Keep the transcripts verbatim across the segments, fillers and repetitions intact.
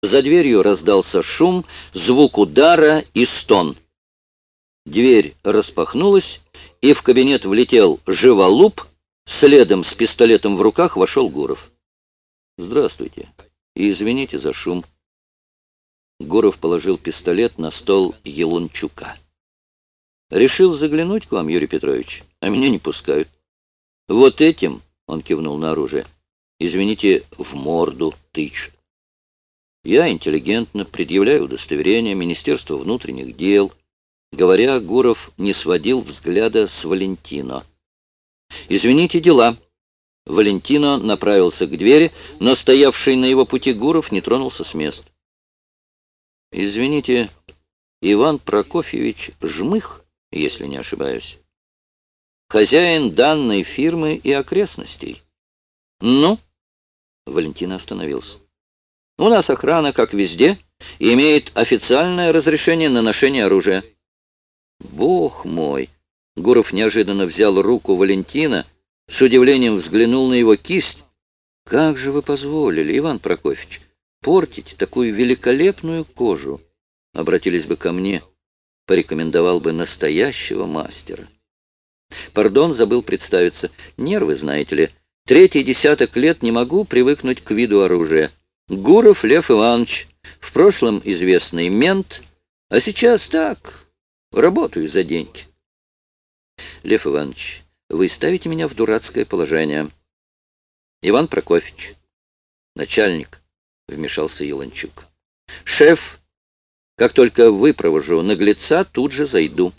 За дверью раздался шум, звук удара и стон. Дверь распахнулась, и в кабинет влетел Живолуп, следом с пистолетом в руках вошел Гуров. «Здравствуйте, и извините за шум». Гуров положил пистолет на стол Еланчука. «Решил заглянуть к вам, Юрий Петрович, а меня не пускают. Вот этим, — он кивнул на оружие, — извините, в морду тычут. Я интеллигентно предъявляю удостоверение Министерства внутренних дел». Говоря, Гуров не сводил взгляда с Валентино. «Извините, дела». Валентино направился к двери, но стоявший на его пути Гуров не тронулся с места. «Извините, Иван Прокофьевич Жмых, если не ошибаюсь, хозяин данной фирмы и окрестностей». «Ну?» — Валентино остановился. «У нас охрана, как везде, имеет официальное разрешение на ношение оружия». «Бог мой!» Гуров неожиданно взял руку Валентина, с удивлением взглянул на его кисть. «Как же вы позволили, Иван Прокофьевич, портить такую великолепную кожу? Обратились бы ко мне, порекомендовал бы настоящего мастера». «Пардон, забыл представиться. Нервы, знаете ли. Третий десяток лет не могу привыкнуть к виду оружия. Гуров Лев Иванович, в прошлом известный мент, а сейчас так... Работаю за деньги». «Лев Иванович, вы ставите меня в дурацкое положение». «Иван Прокофьевич, начальник», — вмешался Еланчук. «Шеф, как только выпровожу наглеца, тут же зайду».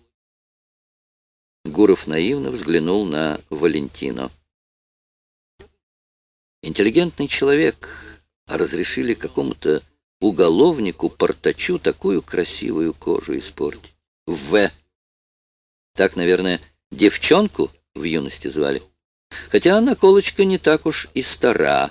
Гуров наивно взглянул на Валентино. Интеллигентный человек, а разрешили какому-то уголовнику-портачу такую красивую кожу испортить. В. Так, наверное, девчонку в юности звали. Хотя наколочка не так уж и стара.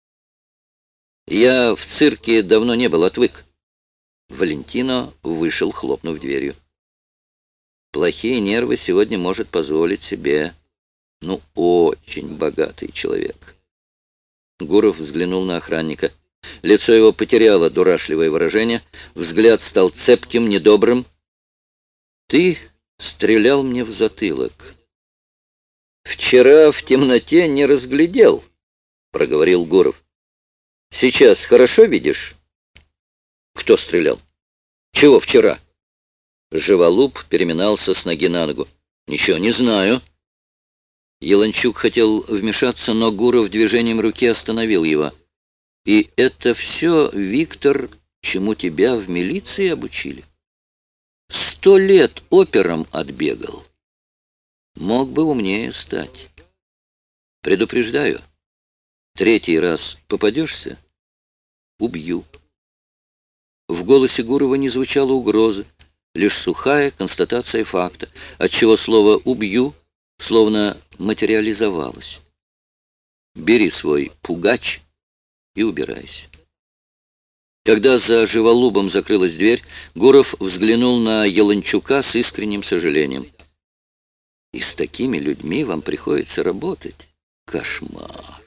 Я в цирке давно не был, отвык. Валентино вышел, хлопнув дверью. Плохие нервы сегодня может позволить себе, ну, очень богатый человек. Гуров взглянул на охранника. Лицо его потеряло дурашливое выражение, взгляд стал цепким, недобрым. «Ты стрелял мне в затылок». «Вчера в темноте не разглядел», — проговорил Гуров. «Сейчас хорошо видишь?» «Кто стрелял? Чего вчера?» Живолуп переминался с ноги на ногу. «Ничего не знаю». Еланчук хотел вмешаться, но Гуров движением руки остановил его. «И это все, Виктор, чему тебя в милиции обучили? Сто лет опером отбегал. Мог бы умнее стать. Предупреждаю, третий раз попадешься — убью». В голосе Гурова не звучало угрозы, лишь сухая констатация факта, отчего слово «убью» словно материализовалось. «Бери свой пугач и убирайся». Когда за Живолубом закрылась дверь, Гуров взглянул на Еланчука с искренним сожалением. «И с такими людьми вам приходится работать? Кошмар!»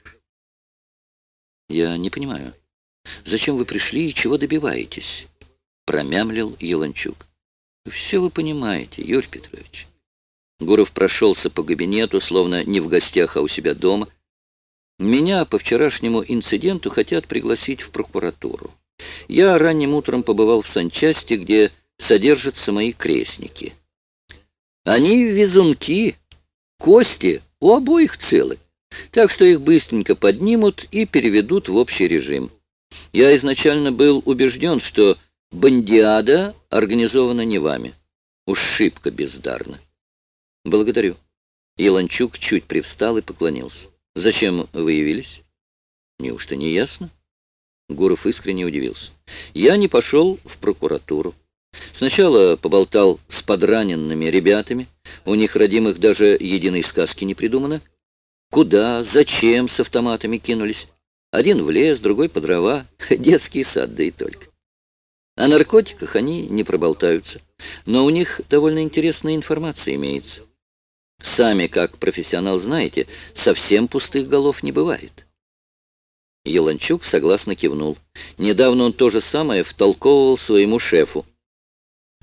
«Я не понимаю, зачем вы пришли и чего добиваетесь?» — промямлил Еланчук. «Все вы понимаете, Юрий Петрович». Гуров прошелся по кабинету, словно не в гостях, а у себя дома. «Меня по вчерашнему инциденту хотят пригласить в прокуратуру. Я ранним утром побывал в санчасти, где содержатся мои крестники. Они везунки, кости у обоих целы, так что их быстренько поднимут и переведут в общий режим. Я изначально был убежден, что бандиада организована не вами. Уж шибко бездарно». «Благодарю». Еланчук чуть привстал и поклонился. «Зачем вы явились?» «Неужто не ясно?» Гуров искренне удивился. «Я не пошел в прокуратуру. Сначала поболтал с подраненными ребятами. У них, родимых, даже единой сказки не придумано. Куда, зачем с автоматами кинулись? Один в лес, другой по дрова. Детский сад, да и только. О наркотиках они не проболтаются. Но у них довольно интересная информация имеется. Сами, как профессионал, знаете, совсем пустых голов не бывает. Еланчук согласно кивнул. Недавно он то же самое втолковывал своему шефу.